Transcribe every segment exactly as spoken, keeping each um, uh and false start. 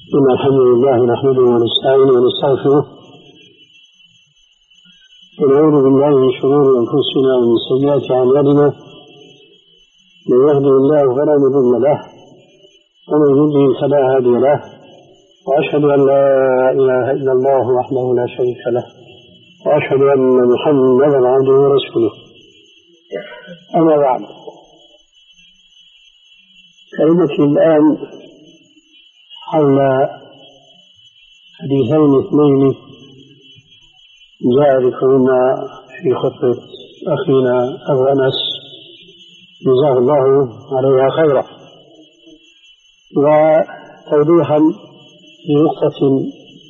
إن الحمد لله نحمده ونستعينه ونستغفره ونعوذ بالله من شرور أنفسنا ومن سيئات أعمالنا. من يهده الله فلا مضل له ومن يضلل فلا هادي له، وأشهد أن لا إله إلا الله وحده لا شريك له، وأشهد أن محمدا عبده ورسوله. أما بعد، كلمتي الآن حول حديثين اثنين جاء ذكرهما في خطبة أخينا أبو أنس جزاه الله عليها خيرا، وتوضيحا لنقطة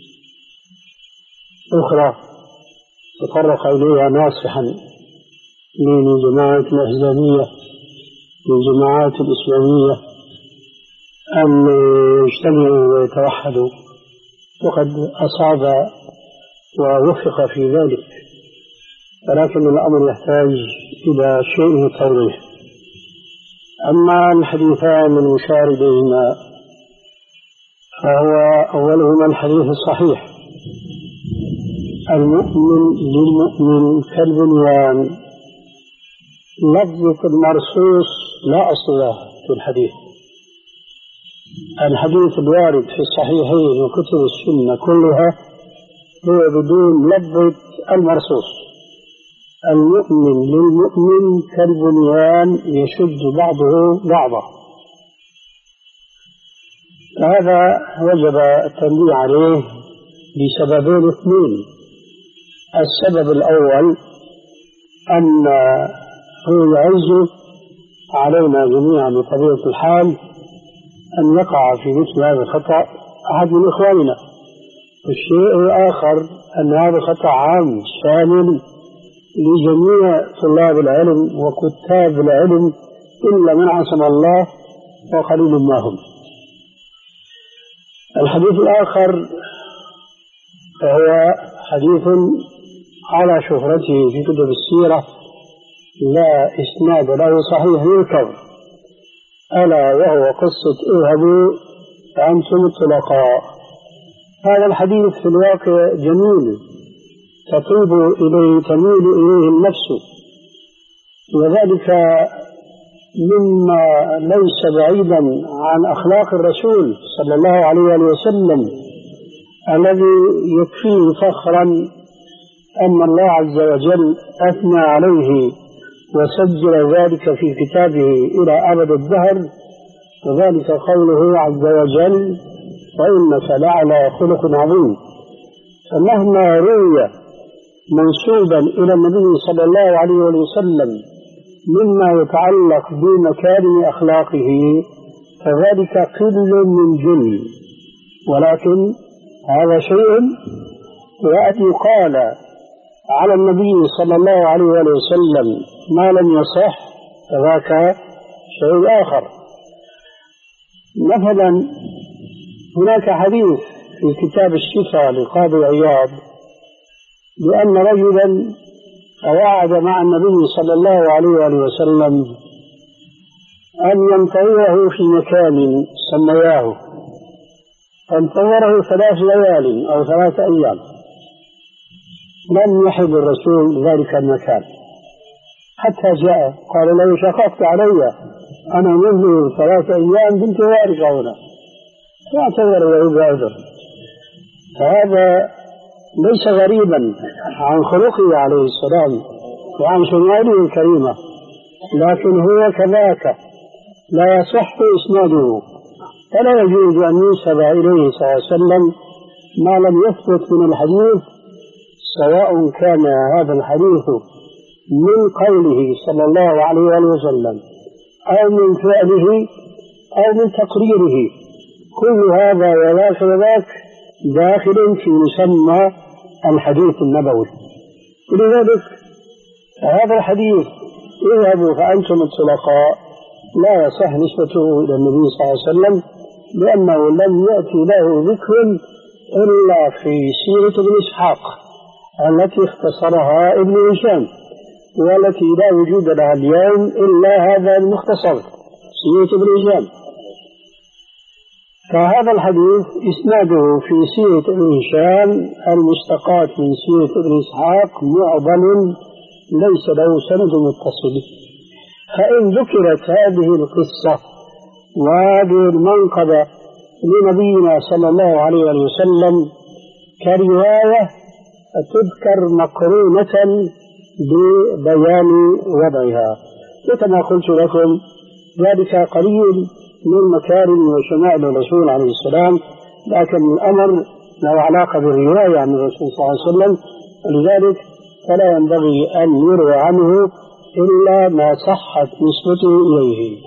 أخرى تطرق إليها ناصحا من جماعة الإسلامية من جماعات الإسلامية أن يجتمعوا ويتوحدوا، وقد أصاب ووفق في ذلك، ولكن الأمر يحتاج إلى شيء من التوضيح. أما الحديثان المشار إليهما فهو أولهما الحديث الصحيح: المؤمن للمؤمن كالبنيان. لفظة المرصوص لا أصل له في الحديث. الحديث الوارد في الصحيحين وكتب السنة كلها هو بدون لفظة المرصوص: المؤمن للمؤمن كالبنيان يشد بعضه بعضا. هذا وجب التنبيه عليه لسببين اثنين. السبب الأول أنه يعز علينا جميعا بطبيعة الحال أن يقع في مثل هذا الخطأ أحد من إخواننا. الشيء الآخر أن هذا الخطأ عام شامل لجميع طلاب العلم وكتاب العلم إلا من عصم الله وقليل ما هم. الحديث الآخر فهو حديث على شهرته في كتب السيرة لا إسناد له صحيح يذكر، ألا وهو قصة اذهبوا فأنتم الطلقاء. هذا الحديث في الواقع جميل تطيب إليه تميل إليه النفس، وذلك مما ليس بعيدا عن أخلاق الرسول صلى الله عليه وسلم، الذي يكفيه فخرا أن الله عز وجل أثنى عليه وسجل ذلك في كتابه إلى أبد الدهر، وذلك قوله عز وجل: وإنك لعلى خلق عظيم. فمهما روي منسوبا إلى النبي صلى الله عليه وسلم مما يتعلق بمكارم أخلاقه فذلك قل من جل، ولكن هذا شيء يأتي قال على النبي صلى الله عليه وسلم ما لم يصح، فذاك شيء آخر. مثلا هناك حديث في كتاب الشفاء لقاضي عياض بأن رجلا توعد مع النبي صلى الله عليه وسلم أن ينتظره في مكان سمياه، فانتظره ثلاث ليال أو ثلاث أيام، لم يحب الرسول ذلك المكان حتى جاء. قال: لو شققت علي أنا منذ ثلاث أيام بانتظارك هنا، فاعتذر ويبادر. فهذا ليس غريبا عن خلقه عليه السلام وعن شماله الكريمة، لكن هو كذاك لا يصح إسناده، فلا يجوز أن ينسب إليه صلى الله عليه وسلم ما لم يثبت من الحديث، سواء كان هذا الحديث من قوله صلى الله عليه وسلم أو من فعله أو من تقريره. كل هذا وذاك وذاك داخل في مسمى الحديث النبوي. ولذلك هذا الحديث اذهبوا فأنتم الطلقاء لا يصح نسبته إلى النبي صلى الله عليه وسلم، لأنه لم يأتي له ذكر إلا في سيرة ابن إسحاق التي اختصرها ابن هشام، والتي لا وجود لها اليوم إلا هذا المختصر سيرة ابن هشام. فهذا الحديث إسناده في سيرة ابن هشام المستقاة من سيرة ابن إسحاق معضل ليس له سند متصل. فإن ذكرت هذه القصة وهذه المنقبة لنبينا صلى الله عليه وسلم كرواية تذكر مقرونة ببيان وضعها، وكما قلت لكم ذلك قليل من مكارم وشمائل الرسول عليه السلام، لكن الأمر له علاقة بالرواية عن الرسول صلى الله عليه وسلم، ولذلك فلا ينبغي أن يروى عنه إلا ما صحت نسبته إليه.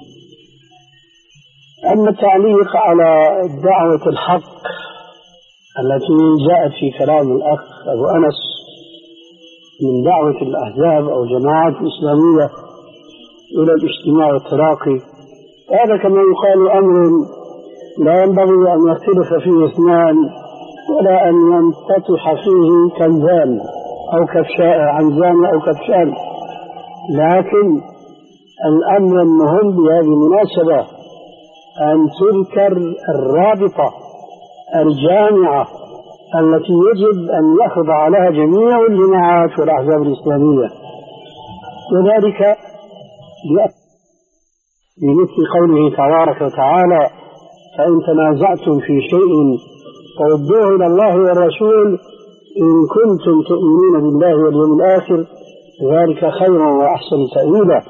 أما التعليق على دعوة الحق التي جاءت في كلام الأخ أبو أنس من دعوة الأحزاب أو جماعات إسلامية إلى الاجتماع والتلاقي، هذا كما يقال أمر لا ينبغي أن يختلف فيه اثنان ولا أن ينفتح فيه كنزان أو كبشان عنزان أو كبشان، لكن الأمر المهم بهذه المناسبة أن تذكر الرابطة الجامعة التي يجب أن يخضع لها جميع الجماعات والأحزاب الإسلامية، وذلك بمثل قوله تبارك وتعالى: فإن تنازعتم في شيء فردوه إلى الله والرسول إن كنتم تؤمنون بالله واليوم الآخر ذلك خير وأحسن تأويلا.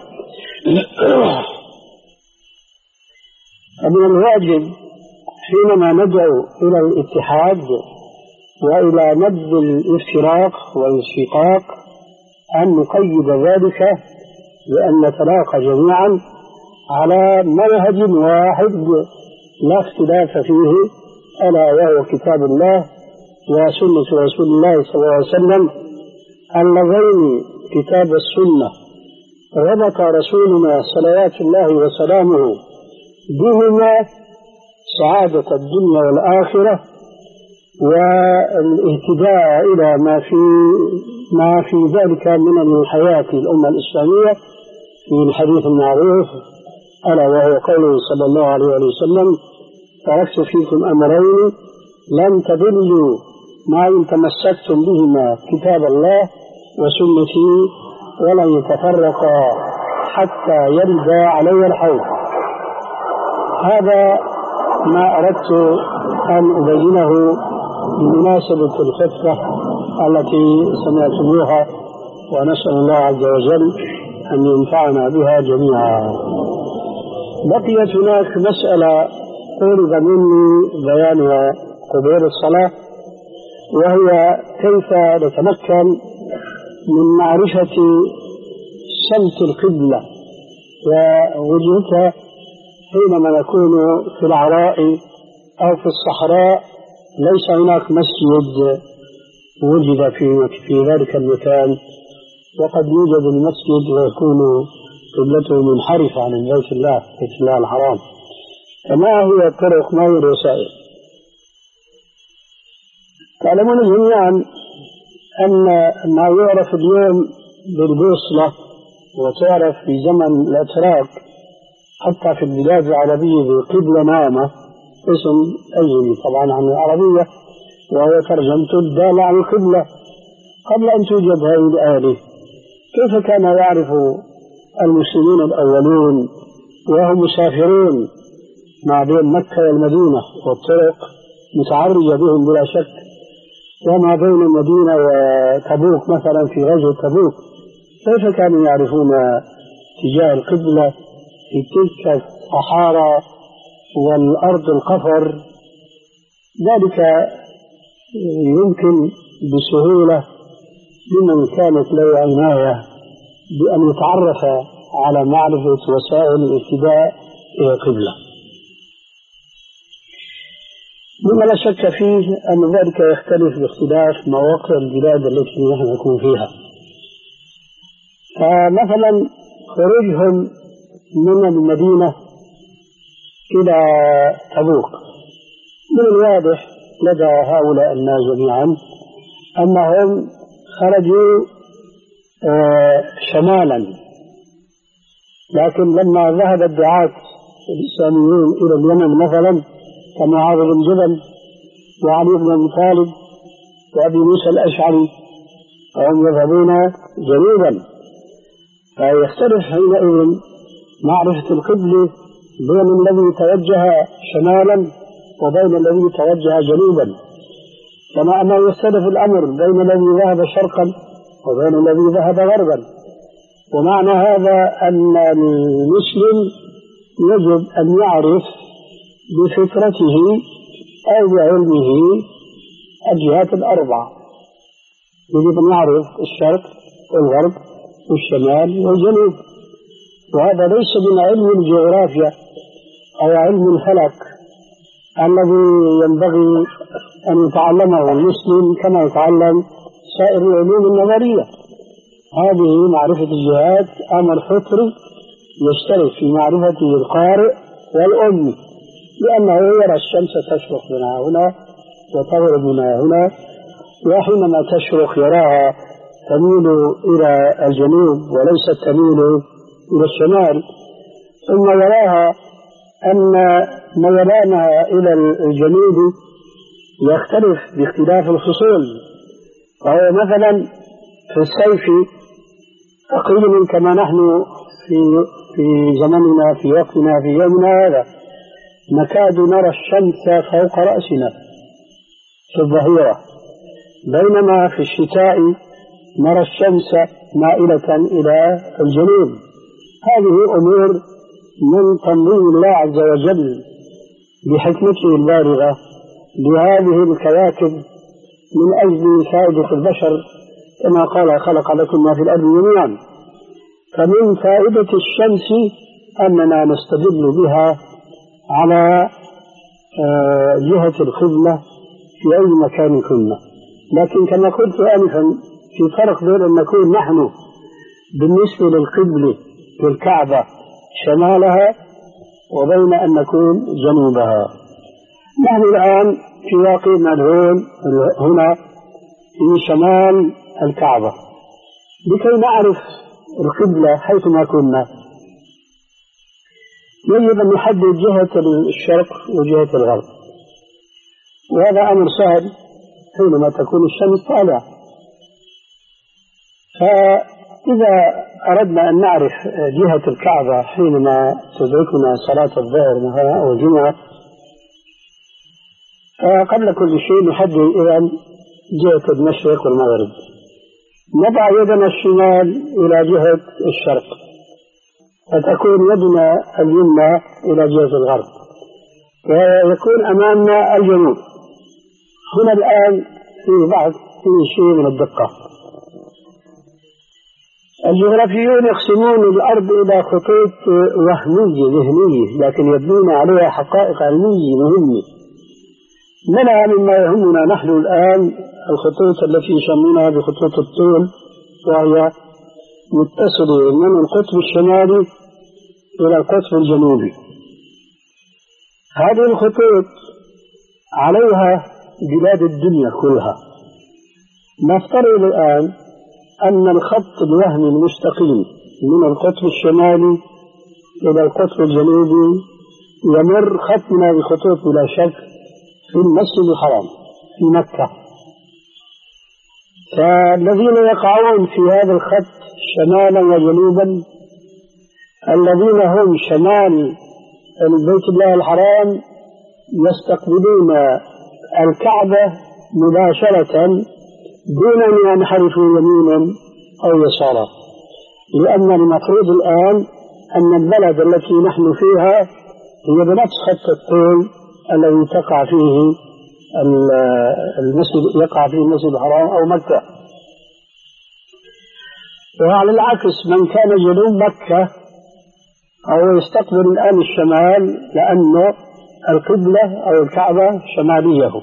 فمن الواجب حينما ندعو إلى الاتحاد وإلى نبذ الافتراق والانشقاق أن نقيد ذلك بأن نتلاقى جميعا على منهج واحد لا اختلاف فيه، ألا وهو كتاب الله وسنة رسول الله صلى الله عليه وسلم، اللذين كتاب السنة ربط رسولنا صلوات الله وسلامه بهما سعادة الدنيا والآخرة والاهتداء إلى ما في ما في ذلك من الحياة الأمة الإسلامية في الحديث المعروف، ألا وهو قوله صلى الله عليه وسلم: تركت فيكم أمرين لن تضلوا ما إن تمسكتم بهما كتاب الله وسنتي ولن يتفرقا حتى يرد علي الحوض. هذا ما أردت أن أبينه بمناسبة الفترة التي سمعتموها، ونسأل الله عز وجل أن ينفعنا بها جميعا. بقيت هناك مسألة طلب مني بيانها قبيل الصلاة، وهي كيف نتمكن من معرفة سمت القبلة ووجهتها حينما نكون في العراء أو في الصحراء ليس هناك مسجد وجد في في ذلك المكان، وقد يوجد المسجد ويكون قبلته منحرفة عن بيت الله بيت الله الحرام. فما هي الطرق ما هي الوسائل؟ تعلمون جميعا أن ما يعرف اليوم بالبوصلة وتعرف في زمن الأتراك حتى في البلاد العربية بقبلة نامة، اسم أجنبي طبعا عن العربية، وهو ترجمته الدالة عن القبلة قبل أن توجد هذه الآلة. كيف كان يعرف المسلمين الأولون وهم مسافرون ما بين مكة والمدينة والطرق متعرجة بهم بلا شك، وما بين المدينة وتبوك مثلا في غزوة تبوك، كيف كانوا يعرفون اتجاه القبلة في تلك الصحارى والأرض القفر؟ ذلك يمكن بسهولة لمن كانت له عناية بأن يتعرف على معرفة وسائل الاهتداء إلى القبلة. مما لا شك فيه أن ذلك يختلف باختلاف مواقع البلاد التي نحن نكون فيها. فمثلا خروجهم من المدينة إلى تبوك من الواضح لدى هؤلاء الناس جميعا أنهم خرجوا آه شمالا، لكن لما ذهب الدعاة الإسلاميون إلى اليمن مثلا كمعاذ بن جبل وعلي بن أبي طالب وأبي موسى الأشعري، وهم يذهبون جنوبا، فيختلف حينئذ معرفة القبلة بين الذي توجه شمالا وبين الذي توجه جنوبا، كما أنه يختلف الأمر بين الذي ذهب شرقا وبين الذي ذهب غربا. ومعنى هذا أن المسلم يجب أن يعرف بفطرته أو بعلمه الجهات الأربعة، يجب أن يعرف الشرق والغرب والشمال والجنوب، وهذا ليس من علم الجغرافيا أو علم الفلك الذي ينبغي أن يتعلمه المسلم كما يتعلم سائر العلوم النظرية. هذه معرفة الجهات أمر فطري يشترك في معرفته القارئ والأمي، لأنه يرى الشمس تشرق من هنا وتغرب من هنا، وحينما تشرق يراها تميل إلى الجنوب وليست تميل إلى الشمال، ثم يراها أن ميلانها إلى الجنوب يختلف باختلاف الفصول. فهو مثلا في الصيف تقريبا كما نحن في في زمننا في وقتنا في يومنا هذا نكاد نرى الشمس فوق رأسنا في الظهيرة، بينما في الشتاء نرى الشمس مائلة إلى الجنوب. هذه أمور من تنظيم الله عز وجل بحكمته البالغة لهذه الكواكب من أجل فائدة البشر، كما قال خلق لكم ما في الأرض جميعا. فمن فائدة الشمس أننا نستدل بها على جهة القبلة في أي مكان كنا. لكن كما قلت آنفا في فرق بين أن نكون نحن بالنسبة للقبلة في الكعبة شمالها وبين أن نكون جنوبها. نحن الآن في واقعنا الهون هنا في شمال الكعبة. لكي نعرف القبلة حيثما كنا يجب أن نحدد جهة الشرق وجهة الغرب، وهذا أمر سهل حينما تكون الشمس طالعة. فإذا أردنا أن نعرف جهة الكعبة حينما تدركنا صلاة الظهر مثلا أو الجمعة، فقبل كل شيء نحدد إذن جهة المشرق والمغرب. نضع يدنا الشمال إلى جهة الشرق، فتكون يدنا اليمنى إلى جهة الغرب، ويكون أمامنا الجنوب. هنا الآن في بعض في شيء من الدقة. الجغرافيون يقسمون الأرض إلى خطوط وهمية ذهنية، لكن يبنون عليها حقائق علمية مهمة. منها مما يهمنا نحن الآن الخطوط التي يسمونها بخطوط الطول، وهي متصلة من القطب الشمالي إلى القطب الجنوبي. هذه الخطوط عليها بلاد الدنيا كلها. نفترض الآن أن الخط الوهمي المستقيم من القطب الشمالي إلى القطب الجنوبي يمر خط من هذه الخطوط بلا شك في المسجد الحرام في مكة. فالذين يقعون في هذا الخط شمالا وجنوبا، الذين هم شمال البيت الله الحرام يستقبلون الكعبة مباشرة دون أن ينحرفوا يمينا أو يسارا، لأن المفروض الآن أن البلد التي نحن فيها هي بنفس خط الطول الذي تقع فيه المسجد يقع فيه المسجد الحرام أو مكة. وعلى العكس من كان جنوب مكة أو يستقبل الآن الشمال، لأنه القبلة أو الكعبة شماليه.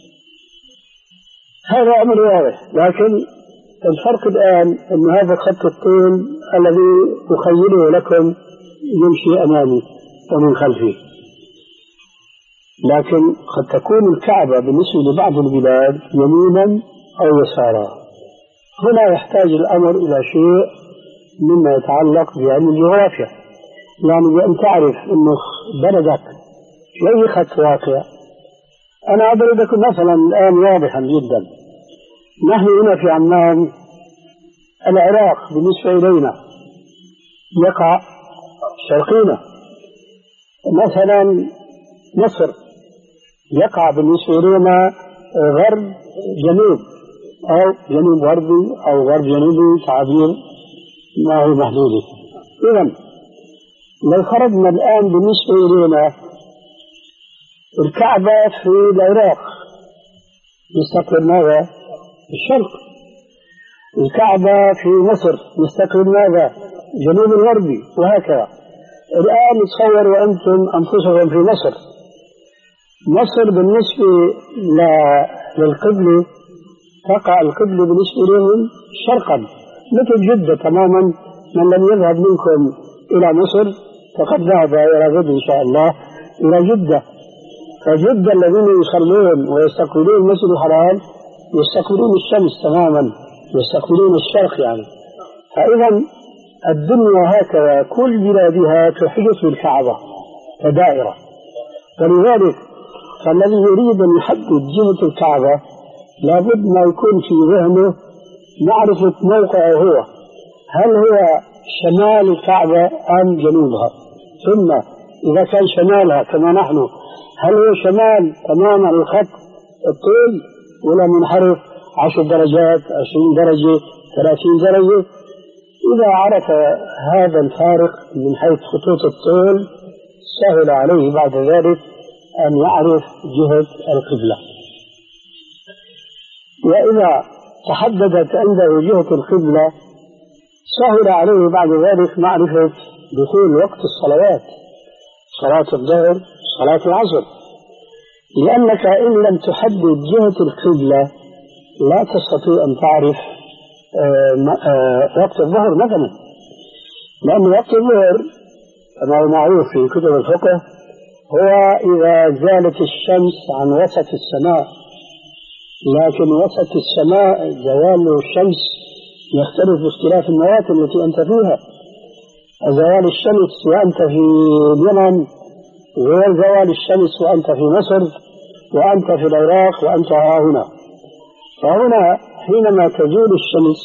هذا أمر واضح. لكن الفرق الآن أن هذا خط الطول الذي أخيله لكم يمشي أمامي ومن خلفي، لكن قد تكون الكعبة بالنسبة لبعض البلاد يمينا أو يسارا. هنا يحتاج الأمر إلى شيء مما يتعلق بعلم الجغرافيا، يعني بأن تعرف أن بلدك في أي خط واقع أنا أضرب لكم مثلا الآن واضحا جدا. نحن هنا في عمان، العراق بالنسبة إلينا يقع شرقينا، مثلا مصر يقع بالنسبة إلينا غرب جنوب أو جنوب غربي أو غرب جنوبي، تعبير ما هو محدود. إذن لو فرضنا الآن بالنسبة إلينا الكعبة في العراق يستقبل ماذا؟ الشرق. الكعبة في مصر يستقبل ماذا؟ جنوب الغربي، وهكذا. الآن تصوروا أنتم أنفسكم في مصر. مصر بالنسبة للقبلة تقع القبلة بالنسبة لهم شرقا، مثل جدة تماما. من لم يذهب منكم إلى مصر فقد ذهب إلى غد إن شاء الله إلى جدة. فجدة الذين يصلون ويستقبلون المسجد الحرام يستقبلون الشمس تماما، يستقبلون الشرق يعني. فإذا الدنيا هكذا كل بلادها تحيط بالكعبة كدائرة، ولذلك فالذي يريد أن يحدد جهة الكعبة لابد ما يكون في ذهنه معرفة موقعه هو، هل هو شمال الكعبة أم جنوبها، ثم إذا كان شمالها كما نحن هل هو شمال تماما الخط الطول ولا منحرف عشر درجات عشرين درجة ثلاثين درجة. إذا عرف هذا الفارق من حيث خطوط الطول سهل عليه بعد ذلك أن يعرف جهة القبلة. وإذا تحددت عنده جهة القبلة سهل عليه بعد ذلك معرفة دخول وقت الصلوات، صلاة الظهر صلاة العصر، لأنك إن لم تحدد جهة القبلة لا تستطيع أن تعرف وقت الظهر مثلا، لأن وقت الظهر كما هو معروف في كتب الفقه هو إذا زالت الشمس عن وسط السماء. لكن وسط السماء زوال الشمس يختلف باختلاف المواد التي أنت فيها. زوال الشمس وأنت في اليمن غير زوال الشمس وأنت في مصر وأنت في العراق وأنت هنا. فهنا حينما تزول الشمس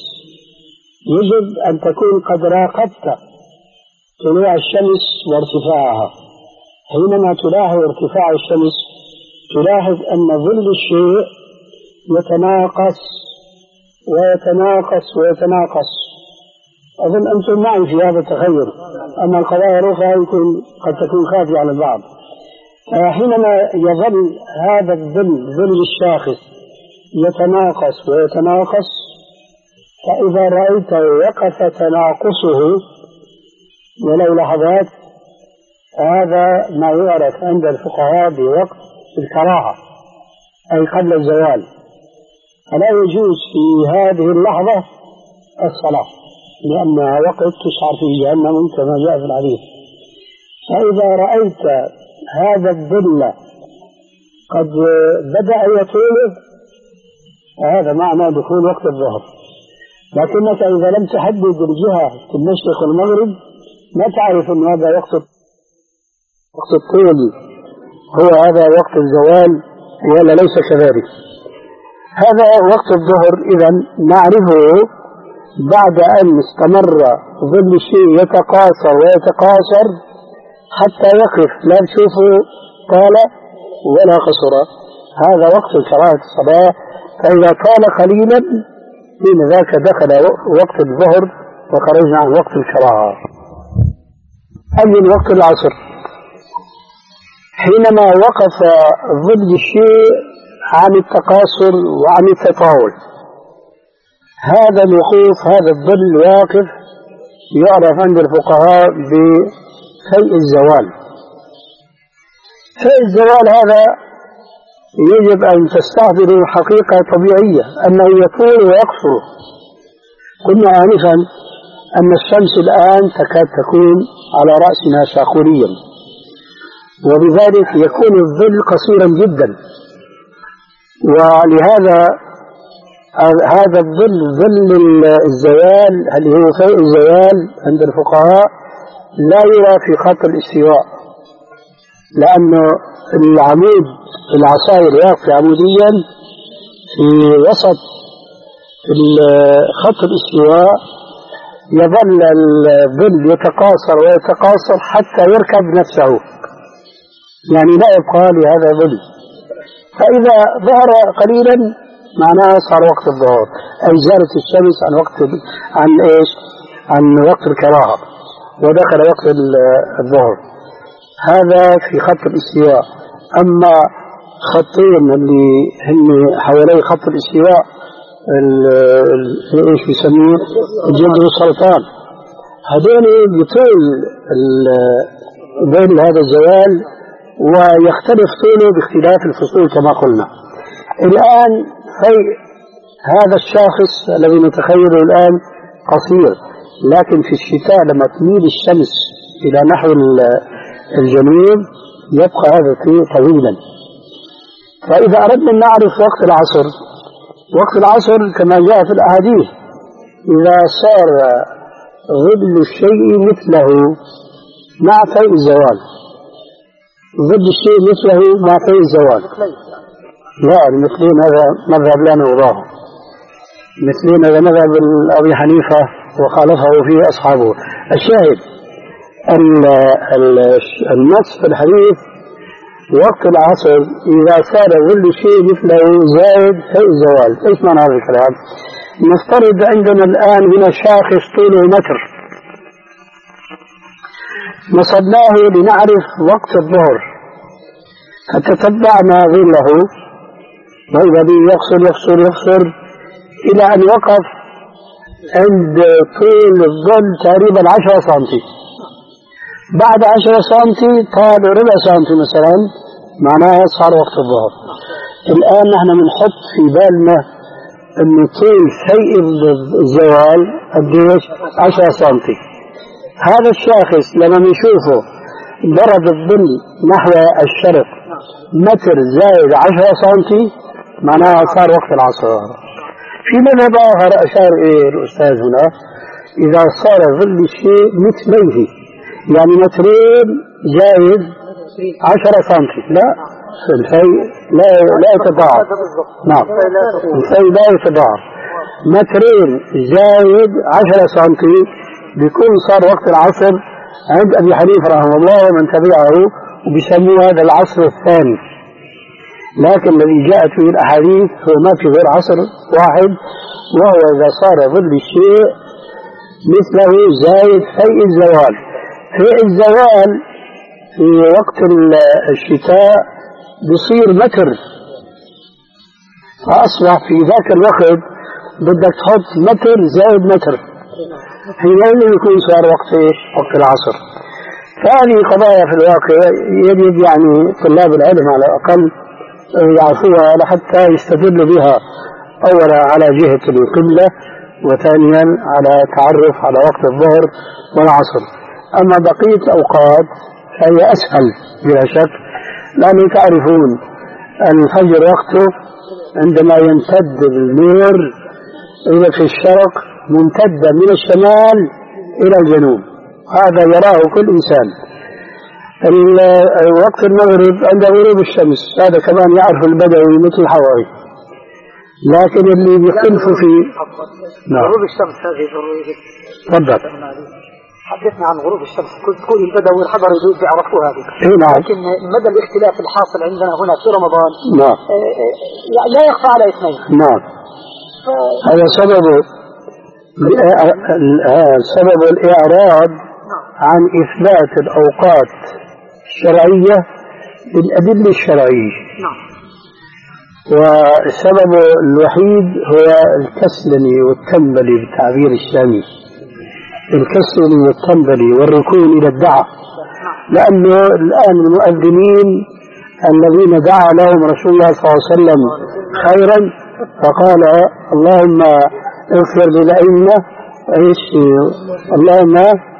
يجب أن تكون قد راقبت طلوع الشمس وارتفاعها. حينما تلاحظ ارتفاع الشمس تلاحظ أن ظل الشيء يتناقص ويتناقص ويتناقص. أظن أنتم معي في هذا التخيل، أما القضايا الأخرى يمكن قد تكون خافية على البعض. حينما يظل هذا الظل ظل الشاخص يتناقص ويتناقص، فإذا رأيت وقف تناقصه ولو لحظات هذا ما يعرف عند الفقهاء بوقت الكراهة، أي قبل الزوال. فلا يجوز في هذه اللحظة الصلاة لأنها وقت تشعر فيه جهنم كما جاء في الحديث. فإذا رأيت هذا الظل قد بدأ يطول فهذا معنى دخول وقت الظهر. لكنك إذا لم تحدد الجهة في المشرق والمغرب ما تعرف أن هذا وقت وقت الطول هو هذا وقت الزوال ولا ليس كذلك. هذا وقت الظهر إذن نعرفه بعد أن استمر ظل الشيء يتقاصر ويتقاصر حتى يقف، لا تشوفه طال ولا قصر. هذا وقت كراهة الصلاة. فإذا كان قليلا حين ذاك دخل وقت الظهر وخرجنا عن وقت الكراهة. أجل وقت العصر حينما وقف ظل الشيء عن التقاصر وعن التطاول. هذا الوقوف هذا الظل واقف يعرف عند الفقهاء بفيء الزوال. فيء الزوال هذا يجب أن تستحضروا حقيقة طبيعية أنه يطول ويقصر. قلنا آنفا أن الشمس الآن تكاد تكون على رأسنا شاخوريا، وبذلك يكون الظل قصيرا جدا. ولهذا هذا الظل ظل الزوال اللي هو فيء الزوال عند الفقهاء لا يرى في خط الاستواء، لأنه العمود العصاير واقع عموديا في وسط خط الاستواء، يظل الظل يتقاصر ويتقاصر حتى يركب نفسه، يعني لا يبقى لهذا ظل. فإذا ظهر قليلا معناه صار وقت الظهر، أي زالت الشمس عن وقت عن إيش؟ عن وقت الكراهة ودخل وقت الظهر. هذا في خط الاستواء. أما خطين اللي هم حوالي خط الاستواء ايش يسموه الجلد والسرطان، هذول بطول بين هذا الزوال ويختلف طوله باختلاف الفصول كما قلنا. الآن في هذا الشاخص الذي نتخيله الآن قصير، لكن في الشتاء لما تميل الشمس إلى نحو الجنوب يبقى هذا طويلا. فإذا أردنا أن نعرف وقت العصر، وقت العصر كما جاء في الأحاديث إذا صار ظل الشيء مثله مع فيء الزوال، ظل الشيء مثله مع فيء الزوال. لا المثلين هذا مذهب لا نرضاه، مثلين هذا مذهب أبي حنيفة وخالفه فيه أصحابه. الشاهد النص في الحديث وقت العصر إذا صار ظل الشيء مثله زائد فيء الزوال. إيش معنى هذا الكلام؟ نفترض عندنا الآن هنا شاخص طوله متر، نصبناه لنعرف وقت الظهر، فتتبعنا ظله وإذا به يقصر يقصر يقصر إلى أن وقف عند طول الظل تقريبا عشرة سنتي. بعد عشرة سنتي طال ربع سنتي مثلا، معناها صار وقت الظهر. الآن نحن بنحط في بالنا أن طول فيء الزوال قديش؟ عشرة سنتي. هذا الشاخص لما نشوفه ضرب الظل نحو الشرق متر زائد عشرة سنتي، معناها صار وقت العصر. في مذهب آخر أشار إيه الأستاذ هنا، إذا صار ظل الشيء مثليه، يعني مترين زائد عشرة سنتي، لا الفيء لا لا يتضاعف. نعم الفيء لا يتضاعف. مترين زائد عشرة سنتي بيكون صار وقت العصر عند أبي حنيفة رحمه الله ومن تبعه، وبيسموه هذا العصر الثاني. لكن الذي جاءت فيه الأحاديث هو ما في غير عصر واحد، وهو إذا صار ظل الشيء مثله زائد فيء الزوال. فيء الزوال في وقت الشتاء بصير متر، فأصبح في ذاك الوقت بدك تحط متر زائد متر، حينئذ يكون صار وقت ايش؟ وقت العصر. فهذه قضايا في الواقع يجب يعني طلاب العلم على الأقل يعرفوها لحتى يستدلوا بها، أولا على جهة القبلة، وثانيا على تعرف على وقت الظهر والعصر. أما بقية الأوقات فهي أسهل بلا شك، لأنه تعرفون الفجر وقته عندما يمتد النور إلى في الشرق ممتدة من الشمال إلى الجنوب، هذا يراه كل إنسان. وقت المغرب عند غروب الشمس هذا كمان يعرف البدوي مثل الحواري. لكن اللي بيختلفوا في نعم. غروب الشمس هذه ضرورية. تفضل. حدثنا عن غروب الشمس، كل البدوي والحضري بيعرفوا هذه. نعم. لكن مدى الاختلاف الحاصل عندنا هنا في رمضان نعم. لا يخفى على اثنين. نعم. ف... هذا سببه سبب الإعراض عن إثبات الأوقات الشرعية بالأدلة الشرعية. نعم. والسبب الوحيد هو الكسلني والتنبلي بالتعبير الشامي، الكسلني والتنبلي والركون إلى الدعاء. لأنه الآن المؤذنين الذين دعا لهم رسول الله صلى الله عليه وسلم خيرا فقال اللهم اغفر للأئمة، ايش اللهم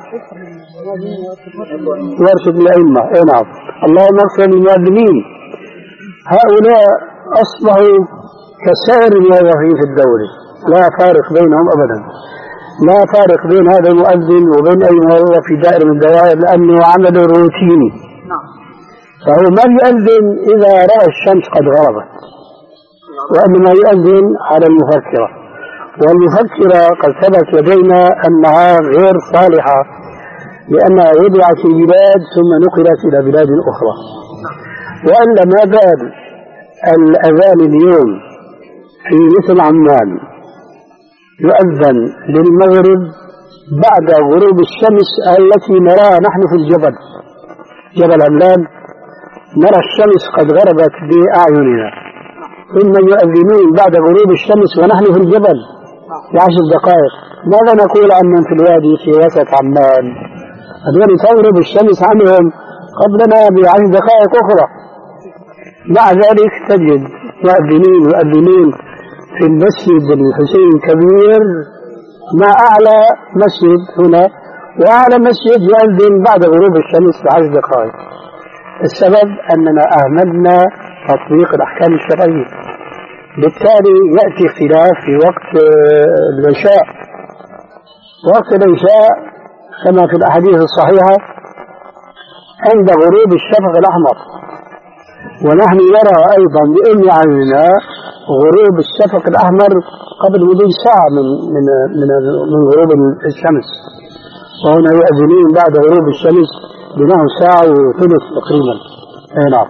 وارشد الأئمة، اي نعم اللهم اغفر للمؤذنين. هؤلاء أصبحوا كسائر الموظفين في الدولة، لا فارق بينهم أبدا، لا فارق بين هذا المؤذن وبين أي موظف في دائرة من الدوائر، لأنه عمل روتيني. فهو ما يؤذن إذا رأى الشمس قد غربت، وإنما يؤذن على المفكرة، والمفكرة قد ثبت لدينا أنها غير صالحة لأنها وضعت في بلاد ثم نقلت إلى بلاد أخرى. وألا ما بال الأذان اليوم في مثل عمان يؤذن للمغرب بعد غروب الشمس التي نراها نحن في الجبل، جبل عملان، نرى الشمس قد غربت بأعيننا، ثم يؤذنون بعد غروب الشمس ونحن في الجبل في عشر دقائق. ماذا نقول عن من في الوادي في وسط عمان؟ هذول تغرب الشمس عنهم قبلنا بعشر دقائق أخرى. مع ذلك تجد مؤذنين يؤذنون في المسجد الحسين الكبير مع أعلى مسجد هنا، وأعلى مسجد يؤذن بعد غروب الشمس بعشر دقائق. السبب أننا أهملنا تطبيق الأحكام الشرعية، بالتالي يأتي اختلاف في وقت العشاء. وقت العشاء كما في الأحاديث الصحيحة عند غروب الشفق الأحمر، ونحن نرى أيضا بأم عيننا غروب الشفق الأحمر قبل مضي ساعة من من من من غروب الشمس، وهنا يؤذنون بعد غروب الشمس بنحو ساعة وثلث تقريبا. أي نعم.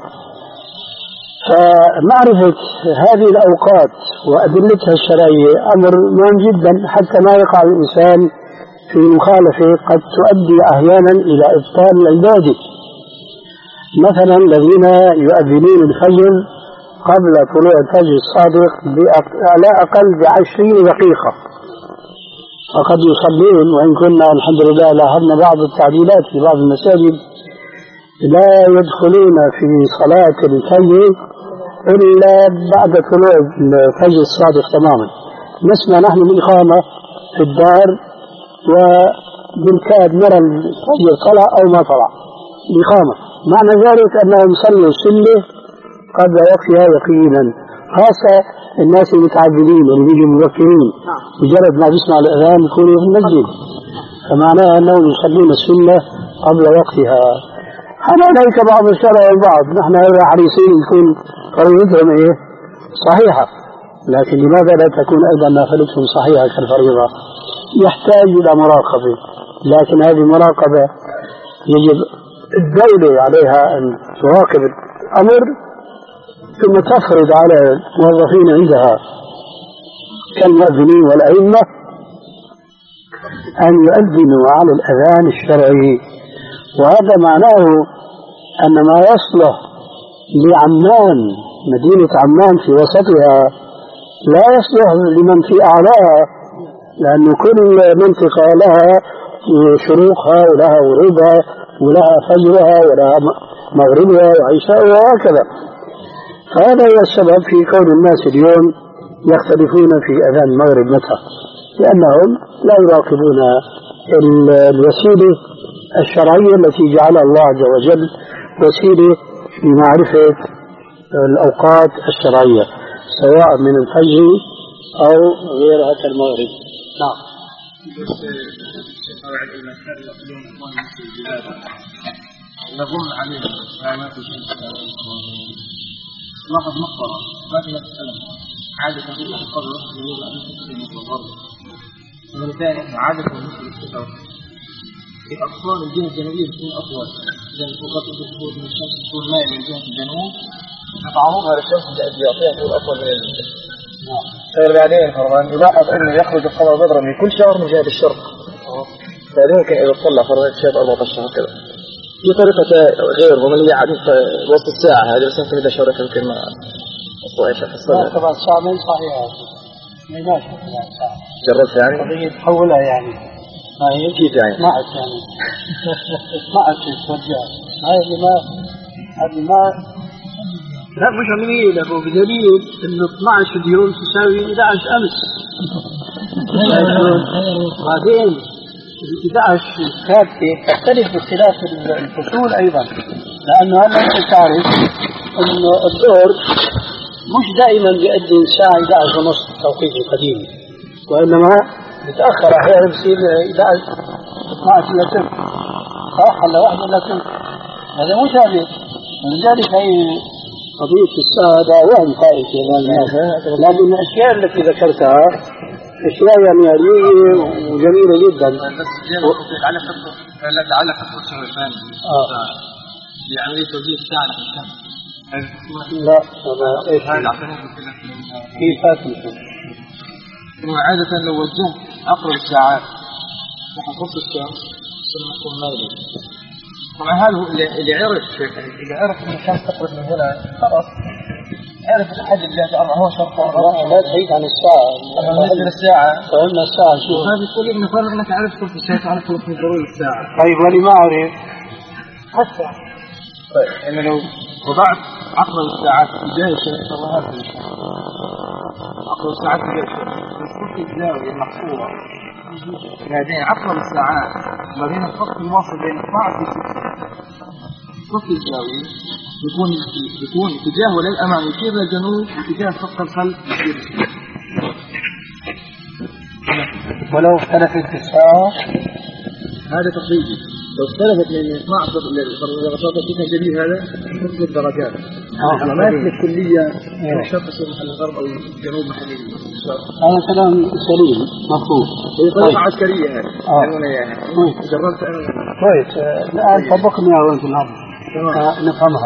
فمعرفة هذه الأوقات وأدلتها الشرعية أمر مهم جدا حتى ما يقع الإنسان في مخالفة قد تؤدي أحيانا إلى إبطال العبادة. مثلا الذين يؤذنون الفجر قبل طلوع الفجر الصادق على أقل بعشرين دقيقة، وقد يصلون، وإن كنا الحمد لله لاحظنا بعض التعديلات في بعض المساجد لا يدخلون في صلاة الفجر إلا بعد طلوع الفجر الصادق تماما. نسمع نحن الإقامة في الدار وبالكاد نرى الفجر طلع أو ما طلع الإقامة، معنى ذلك أنهم صلوا السنة قبل وقتها يقينا، خاصة الناس المتعبدين اللي بيجوا مبكرين مجرد ما بيسمع الأذان يكونوا في المسجد، فمعناها أنهم يصلون السنة قبل وقتها. هنالك بعض الشرع والبعض نحن حريصين يكون فريضتهم إيه صحيحة، لكن لماذا لا تكون أيضا نافلتهم صحيحة كالفريضة؟ يحتاج إلى مراقبة، لكن هذه المراقبة يجب الدولة عليها أن تراقب الأمر ثم تفرض على الموظفين عندها كالمؤذنين والأئمة أن يؤذنوا على الأذان الشرعي. وهذا معناه أن ما يصلح لعمان مدينة عمان في وسطها لا يصلح لمن في أعلاها، لأن كل منطقة لها شروقها ولها غروبها ولها فجرها ولها مغربها وعشاءها وهكذا. فهذا هو السبب في كون الناس اليوم يختلفون في أذان المغرب متى، لأنهم لا يراقبون الوسيلة الشرعية التي جعلها الله عز وجل وسيلة لمعرفة الأوقات الشرعية سواء من الفجر أو غيرها كالمغرب. نعم. نظن عليه علامات الشمس لاحظ مقبرة ما فيها تسلم عادة في القبر يقول أن تسلم في الغرب، ولذلك عادة مثل الستر في أقصار الجهة الجنوبية تكون أطول، إذا الفوقات تكون من الشمس تكون مائل من جهة الجنوب فتعرضها للشمس بيعطيها طول أطول من الجهة. بعدين فرضا يلاحظ أنه يخرج القمر بدرا من كل شهر من جهة الشرق، بعدين ممكن إذا طلع فرضا شهر أربعة عشر كذا. في طريقة غير ومن اللي عادة وسط الساعة هذه، بس يمكن إذا شرح يمكن ما أصبح حصلها. طبعا الساعة من صحيحة ما يناسب الساعة. جربت يعني؟ قضية تحولها يعني. ما هي كيف يعني؟ ما عاد يعني. ما عاد تتوجه. هذه ما هذه ما لا مش عملية له بدليل إنه اثنا عشر اليوم تساوي إحدى عشر أمس. بعدين إحدى عشر الثابتة تختلف باختلاف الفصول أيضا، لأنه هلا أنت تعرف إنه الظهر مش دائما بيؤدي الساعة إحدى عشر ونص التوقيت القديم، وإنما بتأخر أحيانا بصير إحدى عشر اثنا عشر إلا ثلث، صح ولا واحد إلا ثلث، هذا مو ثابت. لذلك هي قضية الساعة وهم خائف لكن الأشياء التي ذكرتها أشياء يعني علمية وجميلة جدا. لعل تدخل شهر ثاني بعملية توزيع الساعة في الشمس. لا هذا إيش كيف هاتف عادة لو وجهت أقرب الساعات وحفظت الشمس ثم تكون مايلة. طبعا هذا اللي عرف إذا عرف أن الشمس تقرب من هنا خلاص عرف الحد اللي أربعة هو شرط. لا تحيد عن الساعة. بالنسبة للساعة فهمنا الساعة شو هذا يقول إن فرق أنك عرفت كل الشمس عرفت كل ضروري الساعة. طيب ولي ما أعرف حتى طيب إن لو وضعت أقرب الساعات تجاه الشمس الله هذا الشمس أقرب الساعات تجاه الشمس كل الزاوية المقصورة بعدين أقرب الساعات ما بين الخط الواصل بين اثنا عشر وستة كل الزاوية يكون يكون اتجاهه للأمام يشير للجنوب واتجاه الخط الخلف يشير ولو اختلفت الساعة هذا تقريبي. لو اختلفت من اثنا عشر للغطاء التكنيكي الجديد هذا نصف الدرجات ما يملك كلية شرق محل الغرب أو جنوب محلي. هذا كلام سليم مفهوم. هي طريقة عسكرية هذه قانونية يعني جربت أنا. كويس الآن طبقنا يا ولد الأرض نفهمها.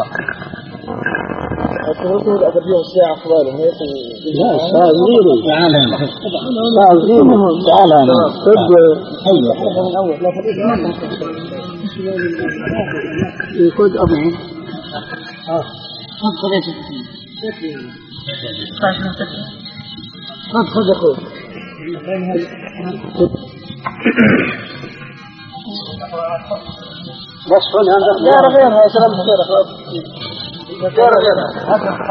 التوقف الأدبية والساعة أفضل هي لا الساعة زيرو تعالى الساعة زيرو تعالى خذ حية من أول لا خذ أبي ها خذ خذ خذ خذ خذ بس هون هذا غير غيرها يا سلام غيرها غير غيرها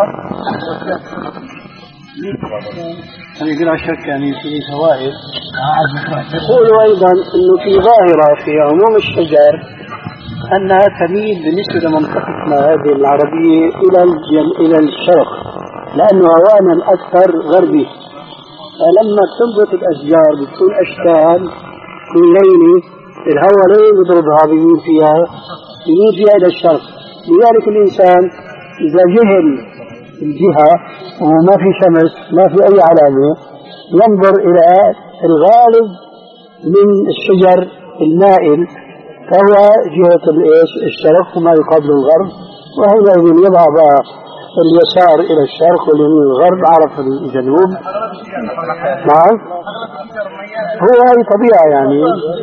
أنا بلا شك يعني في فوائد. يقول أيضا أنه في ظاهرة في عموم الشجر أنها تميل بالنسبة لمنطقتنا هذه العربية إلى إلى الشرق لأنه هوانا أكثر غربي. فلما تنبت الأشجار بتكون أشكال كل ليلة الهواء ليه يضربها بيميل فيها يميل فيها إلى الشرق. لذلك الإنسان إذا جهل الجهة وما في شمس ما في أي علامة ينظر إلى الغالب من الشجر المائل فهو جهة الشرق وما يقابل الغرب وهنا يضع اليسار إلى الشرق واليمين الغرب عرف الجنوب. نعم هو هاي طبيعة يعني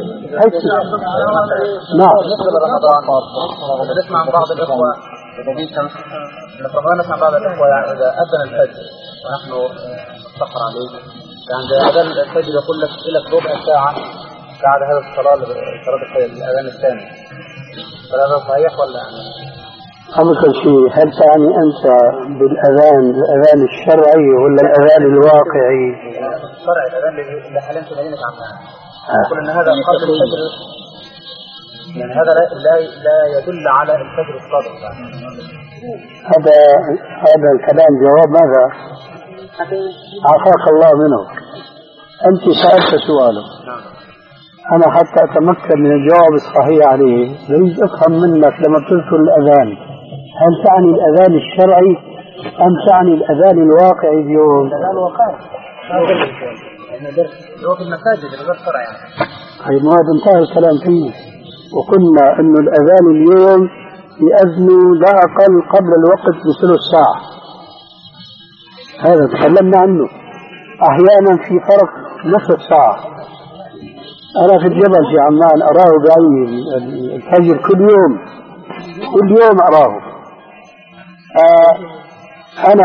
نعم. نسمع عن بعض الإخوة نفرغنا نسمع بعض الإخوة يعني إذا أذن الفجر ونحن نتأخر عليه يعني أذن الفجر يقول لك لك ربع ساعة بعد هذا الصلاة صلاة الأذان الثاني فهذا صحيح ولا يعني؟ أول شيء هل تعني أنت بالأذان الأذان الشرعي ولا الأذان الواقعي؟ الشرعي الأذان اللي حاليا في مدينة عمان يقول أن هذا قبل الفجر يعني هذا لا لا يدل على الفجر الصادق يعني. هذا هذا الكلام جواب ماذا؟ عافاك الله منه. أنت سألت سؤاله أنا حتى أتمكن من الجواب الصحيح عليه أريد أفهم منك لما تذكر الأذان هل تعني الأذان الشرعي أم تعني الأذان الواقعي اليوم؟ الأذان الواقعي هو في المساجد الأذان الشرعي يعني. أي ما هذا انتهى الكلام فيه وقلنا أنه الأذان اليوم يأذن لا أقل قبل الوقت بثلث ساعة هذا تكلمنا عنه. أحيانا في فرق نصف ساعة. أنا في الجبل في عمان أراه بعيني الفجر كل يوم كل يوم أراه. آه أنا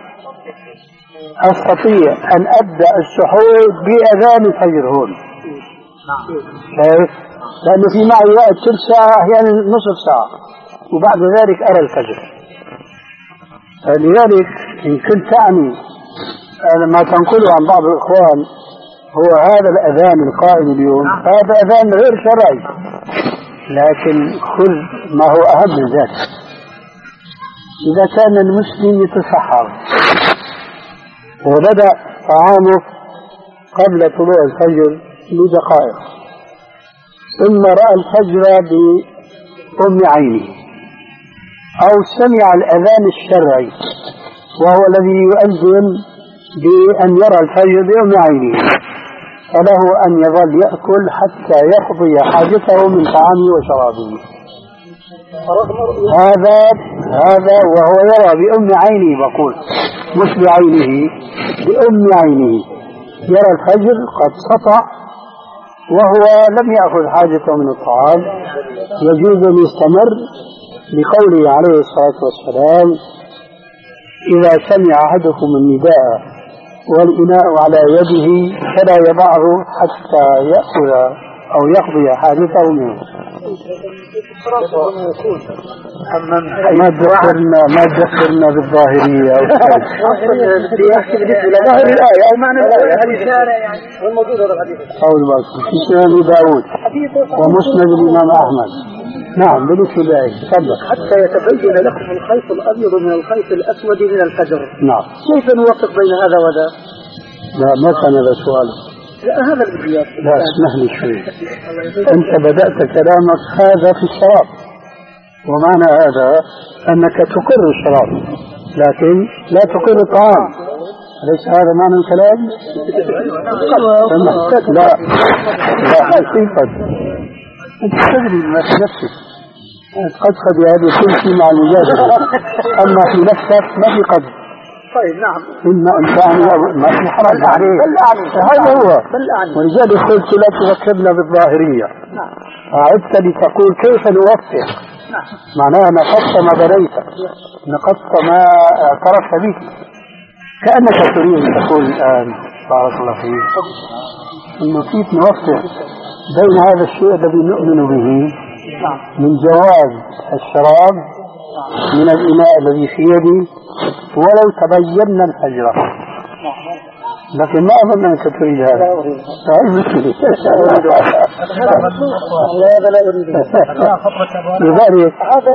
أستطيع أن أبدأ السحور بأذان الفجر هون شايف لأنه في معي وقت ثلث ساعة أحيانا نصف ساعة وبعد ذلك أرى الفجر. لذلك إن كنت تعني ما تنقله عن بعض الإخوان هو هذا الأذان القائم اليوم هذا أذان غير شرعي لكن خذ ما هو أهم من ذلك. إذا كان المسلم يتسحر وبدأ طعامه قبل طلوع الفجر بدقائق ثم رأى الفجر بأم عينه أو سمع الأذان الشرعي وهو الذي يؤذن بأن يرى الفجر بأم عينه فله أن يظل يأكل حتى يقضي حاجته من طعامه وشرابه. هذا هذا وهو يرى بأم عينه، بقول مش بعينه، بأم عينه يرى الفجر قد سطع وهو لم يأخذ حاجته من الطعام، يجوز أن يستمر بقوله عليه الصلاة والسلام: إذا سمع أحدكم النداء والإناء على يده فلا يضعه حتى يأكل أو يقضي حاجته منه. ما تذكرنا ما تذكرنا بالظاهرية أو ظاهر الآية أو معنى الآية والموجود هذا الحديث أو الباقي في سنن داود ومسند الإمام أحمد. نعم بالاتباع. تفضل. حتى يتبين لكم الخيط الأبيض من الخيط الأسود من الفجر. نعم. كيف نوفق بين هذا وذا؟ لا ما كان هذا سؤال. لا هذا البديات. لا اسمح لي شوي. أنت بدأت كلامك هذا في الشراب، ومعنى هذا أنك تقر الشراب لكن لا تقر الطعام. أليس هذا معنى الكلام؟ لا لا حقيقة أنت تدري ما في نفسك. قد قد هذه تمشي مع المجادلة، أما في نفسك ما في قد. طيب نعم. إن إنسان ما في حرج عليه. هذا هو. ولذلك قلت لا تذكرنا بالظاهرية. نعم. أعدت لتقول كيف نوفق. نعم. معناها نقصت ما بنيت، نقصت ما اعترفت به. كأنك تريد أن تقول الآن بارك الله فيك إنه كيف نوفق بين هذا الشيء الذي نؤمن به من جواز الشراب من الإناء الذي في يدي ولو تبينا الفجر، لكن ما أظن أنك تريد هذا. هذا مشكلة. هذا لا أريد. لذلك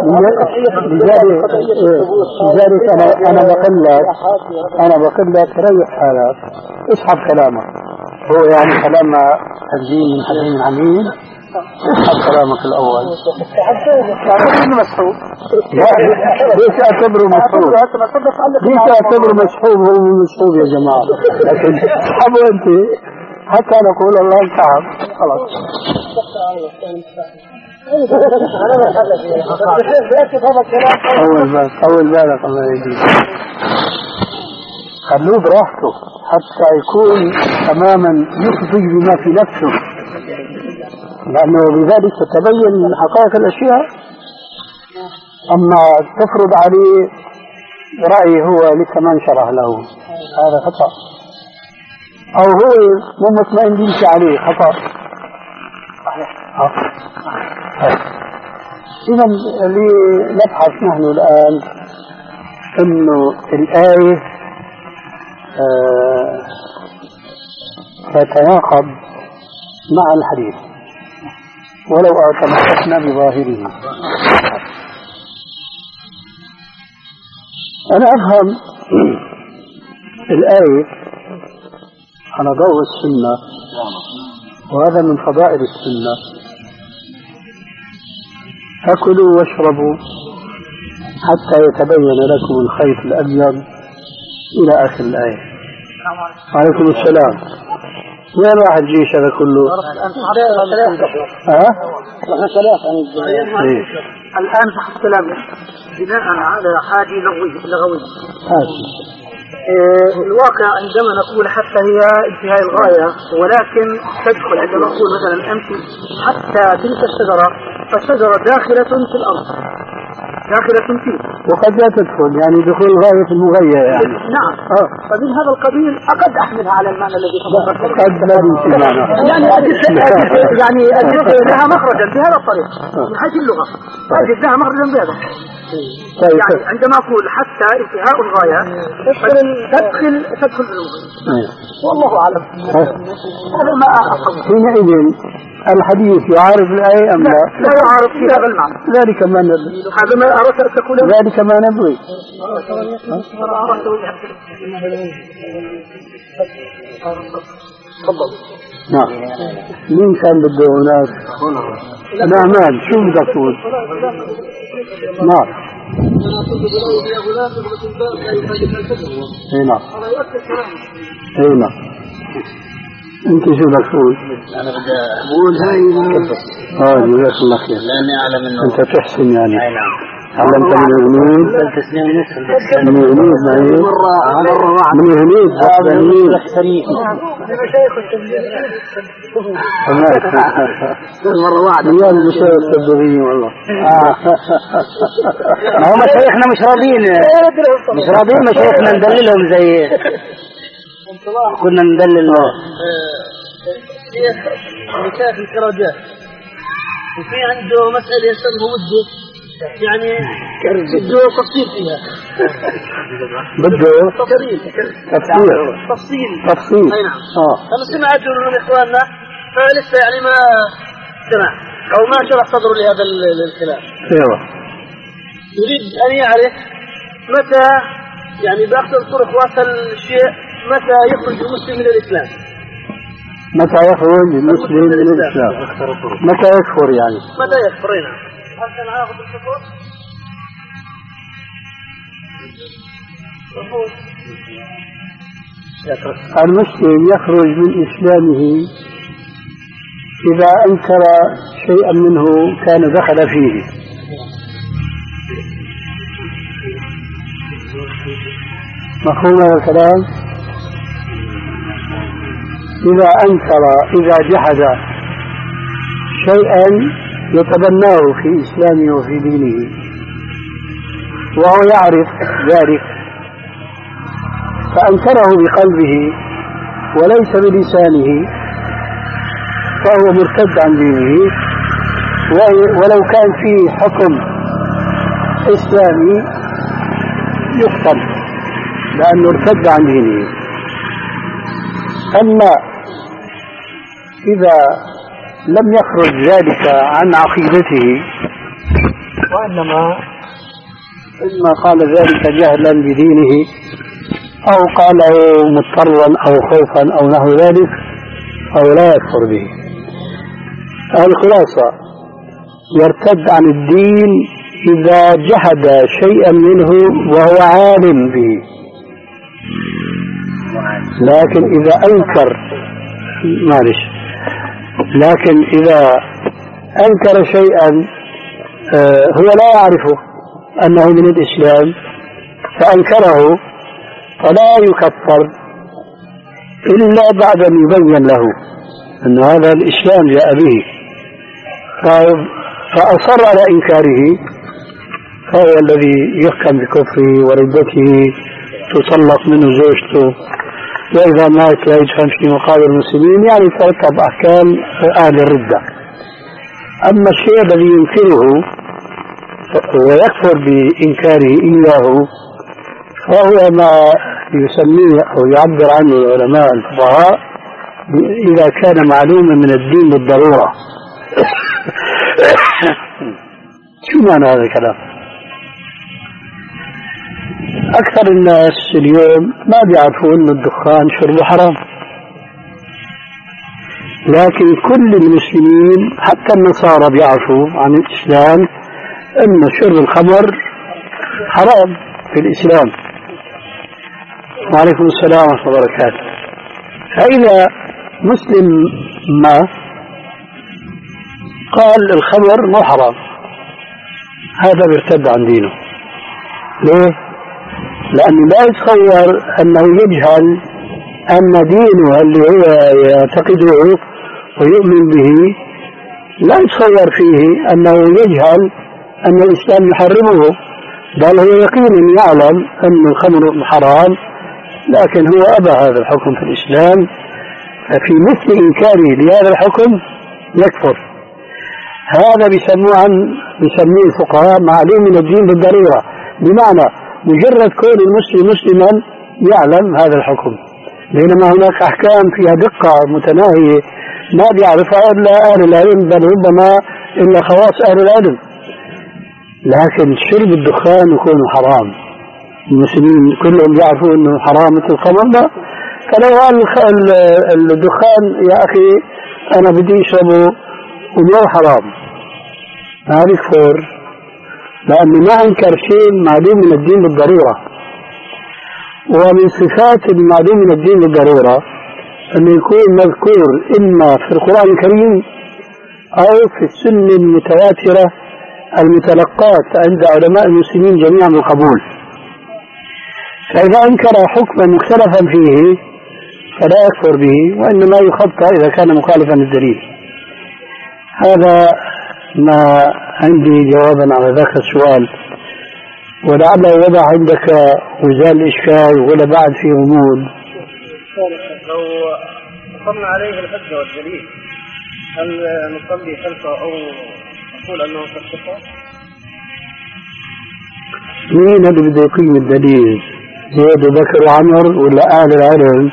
لذلك أنا أنا بقول لك أنا بقول لك ريح حالك، اسحب كلامك. هو يعني كلام تنزيل من حكيم عميد. اسحب كلامك الأول. مسحوب. ليش أعتبره مسحوب؟ ليش أعتبره مسحوب؟ هو مسحوب يا جماعة. لكن اسحبه أنت حتى نقول الله تعب. خلاص. أول بالك أول بالك الله يجزيك. خلوه براحته حتى يكون تماما يفضي بما في نفسه، لأنه بذلك تتبين من حقائق الأشياء. أما تفرض عليه رأي هو لكمان شرح له، هذا خطأ. أو هو مو مطمئن يمشي عليه، خطأ. إذا لنبحث نحن الآن إنه الآية آه تتناقض مع الحديث ولو تمسكنا بظاهره. أنا أفهم الآية على ضوء السنة، وهذا من فضائل السنة: فكلوا واشربوا حتى يتبين لكم الخيط الأبيض إلى آخر الآية. عليكم السلام. وين راح الجيش هذا كله؟ ها؟ إيه؟ الآن صح الكلام بناء على حاجة لغوية. إيه الواقع عندما نقول حتى هي انتهاء الغاية، ولكن تدخل عندما نقول مثلا أمشي حتى تلك الشجرة، فالشجرة داخلة في الأرض، داخلة فيه، وقد لا تدخل يعني دخول غاية المغاية يعني. نعم. آه. فمن هذا القبيل أقد أحملها على المعنى الذي قد لا يمكن معنى يعني أجد يعني أجد لها مخرجا بهذا الطريق من حيث اللغة، أجد لها مخرجا بهذا. يعني عندما أقول حتى انتهاء الغاية تدخل تدخل تدخل في المغاية. والله أعلم. هذا ما أفهم. حينئذ الحديث يعارض الآية أم لا؟ لا يعارض في هذا المعنى. ذلك ما نبغي. هذا ما أردت أن تقول. ذلك ما نبغي. تفضل. نعم. مين كان بده هناك؟ نعمان شو بدك تقول؟ نعم. اي نعم اي نعم. انت شو بدك تقول؟ انا بدي اقول هاي اه جزاك الله خير. لاني اعلم انه انت تحسن يعني. اي نعم. علمت من الهنود ثلاث سنين ونص من الهنود معي من الهنود من الشريف مرة واحدة ريال المشايخ التبديين والله. هو مشايخنا مش راضين مش راضين مشايخنا ندللهم زي كنا ندلل مشايخ الكراجات وفي عنده مسألة يسمى وده يعني بده تفصيل فيها بده تفصيل تفصيل تفصيل تفصيل اي نعم. اه انا سمعت من اخواننا فلسه يعني ما سمع او ما شرح صدره لهذا الخلاف. ايوه يريد ان يعرف متى يعني باخذ الطرق واصل الشيء متى يخرج المسلم من الاسلام. متى يخرج المسلم من الاسلام؟ متى يكفر يعني؟ متى يكفر؟ نعم. هل كان عاقد الكفر؟ المسلم يخرج من إسلامه إذا أنكر شيئا منه كان دخل فيه. مفهوم هذا الكلام؟ إذا أنكر إذا جحد شيئا يتبناه في إسلامه وفي دينه وهو يعرف ذلك فأنكره بقلبه وليس بلسانه فهو مرتد عن دينه ولو كان فيه حكم إسلامي يقتل لأنه ارتد عن دينه. أما إذا لم يخرج ذلك عن عقيدته وإنما إما قال ذلك جهلا بدينه أو قاله مضطرا أو خوفا أو نحو ذلك أو لا يكفر به. الخلاصة يرتد عن الدين إذا جحد شيئا منه وهو عالم به، لكن إذا أنكر معلش لكن إذا أنكر شيئا هو لا يعرفه أنه من الإسلام فأنكره فلا يكفر إلا بعد أن يبين له أن هذا الإسلام جاء به فأصر على إنكاره فهو الذي يحكم بكفره وردته تطلق منه زوجته وإذا مات لا يدفن في مقابر المسلمين يعني ترتب أحكام أهل الردة. أما الشيء الذي ينكره ويكفر بإنكاره إياه فهو ما يسميه أو يعبر عنه العلماء الفقهاء إذا كان معلوما من الدين بالضرورة. شو معنى هذا الكلام؟ أكثر الناس اليوم ما بيعرفوا أن الدخان شربه حرام، لكن كل المسلمين حتى النصارى بيعرفوا عن الإسلام أن شرب الخمر حرام في الإسلام. وعليكم السلام ورحمة الله وبركاته. فإذا مسلم ما قال الخمر مو حرام هذا بيرتد عن دينه. ليه؟ لأنه لا يتصور أنه يجهل أن دينه اللي هو يعتقده ويؤمن به لا يتصور فيه أنه يجهل أن الإسلام يحرمه، بل هو يقينا يعلم أن الخمر حرام لكن هو أبى هذا الحكم في الإسلام، ففي مثل إنكاره لهذا الحكم يكفر. هذا بيسموه عن بيسميه الفقهاء معلوم من الدين بالضرورة، بمعنى مجرد كون المسلم مسلما يعلم هذا الحكم، بينما هناك أحكام فيها دقة متناهية ما بيعرفها إلا أهل العلم بل ربما إلا خواص أهل العلم. لكن شرب الدخان يكون حرام، المسلمين كلهم يعرفوا أنه حرام مثل الخمر، لا فلو قال الدخان يا أخي أنا بدي أشربه ومو حرام ما بيكفر، لأنه ما أنكر شيء معلوم من الدين بالضرورة. ومن صفات المعلوم من الدين بالضرورة أنه يكون مذكور إما في القرآن الكريم أو في السنة المتواترة المتلقاة عند علماء المسلمين جميعا بالقبول. فإذا أنكر حكما مختلفا فيه فلا يكفر به، وإنما يخطأ إذا كان مخالفا للدليل. هذا ما عندي جوابا على ذاك السؤال، ولعله وضع عندك وزال الإشكال ولا بعد في غموض. لو أقمنا عليه الحجة والدليل هل نصلي خلفه أو نقول أنه كالصفة؟ مين اللي بده يقيم الدليل؟ زيد وبكر وعمر ولا أهل العلم؟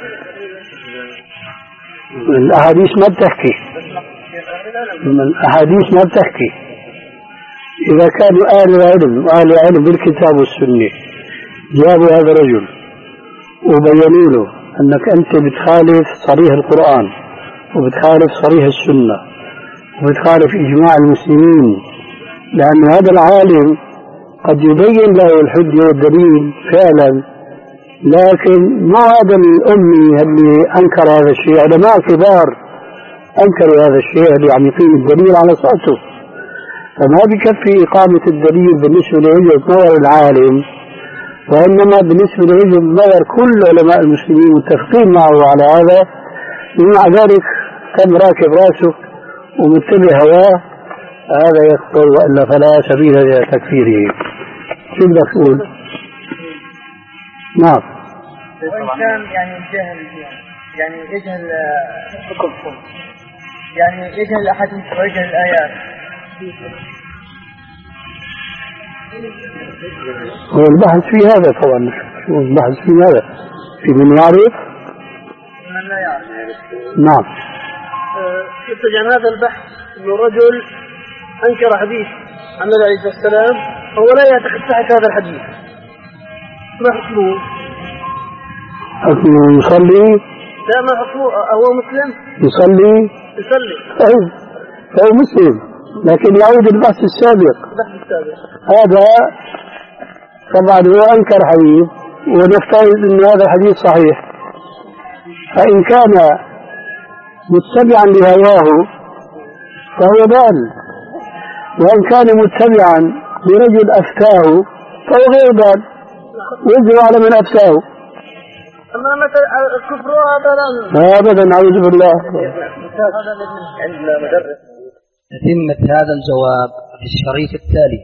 الأحاديث ما بتحكي، الأحاديث ما بتحكي. إذا كانوا أهل العلم وأهل العلم بالكتاب والسنة جابوا هذا الرجل وبينوا له أنك أنت بتخالف صريح القرآن وبتخالف صريح السنة وبتخالف إجماع المسلمين، لأن هذا العالم قد يبين له الحجة والدليل فعلا، لكن ما هذا الأمي اللي أنكر هذا الشيء. علماء كبار أنكروا هذا الشيء اللي عم يقيم الدليل على صوته. فما بكفي إقامة الدليل بالنسبة لوجهة نظر العالم، وإنما بالنسبة لوجهة نظر كل علماء المسلمين متفقين معه على هذا، ومع ذلك كان راكب راسه ومتبع هواه، هذا يكفر، وإلا فلا سبيل إلى تكفيره. شو بدك تقول؟ نعم. وإن كان يعني الجهل يعني يجهل حكمكم، يعني يجهل الأحاديث ويجهل الآيات. هو البحث في هذا طبعا، هو البحث في هذا، في من يعرف من لا يعرف. نعم. يستجعل هذا البحث إنه رجل أنكر حديث عن النبي عليه الصلاة والسلام هو لا يعتقد صحة هذا الحديث، ما حكمه؟ حكمه يصلي؟ لا، ما حكمه؟ هو مسلم؟ يصلي؟ يصلي فهو, فهو مسلم، لكن يعود البحث السابق. البحث السابق هذا طبعا هو أنكر حديث، ونفترض أن هذا الحديث صحيح، فإن كان متبعا لهواه فهو ضال، وإن كان متبعا لرجل أفتاه فهو غير ضال، ويجب على من أفتاه. أما مثل الكفر هذا لا أبدا، أعوذ بالله. عندنا مدرس. تتمة هذا الجواب في الشريط التالي.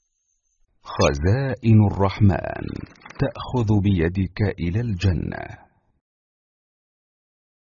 خزائن الرحمن تأخذ بيدك إلى الجنة.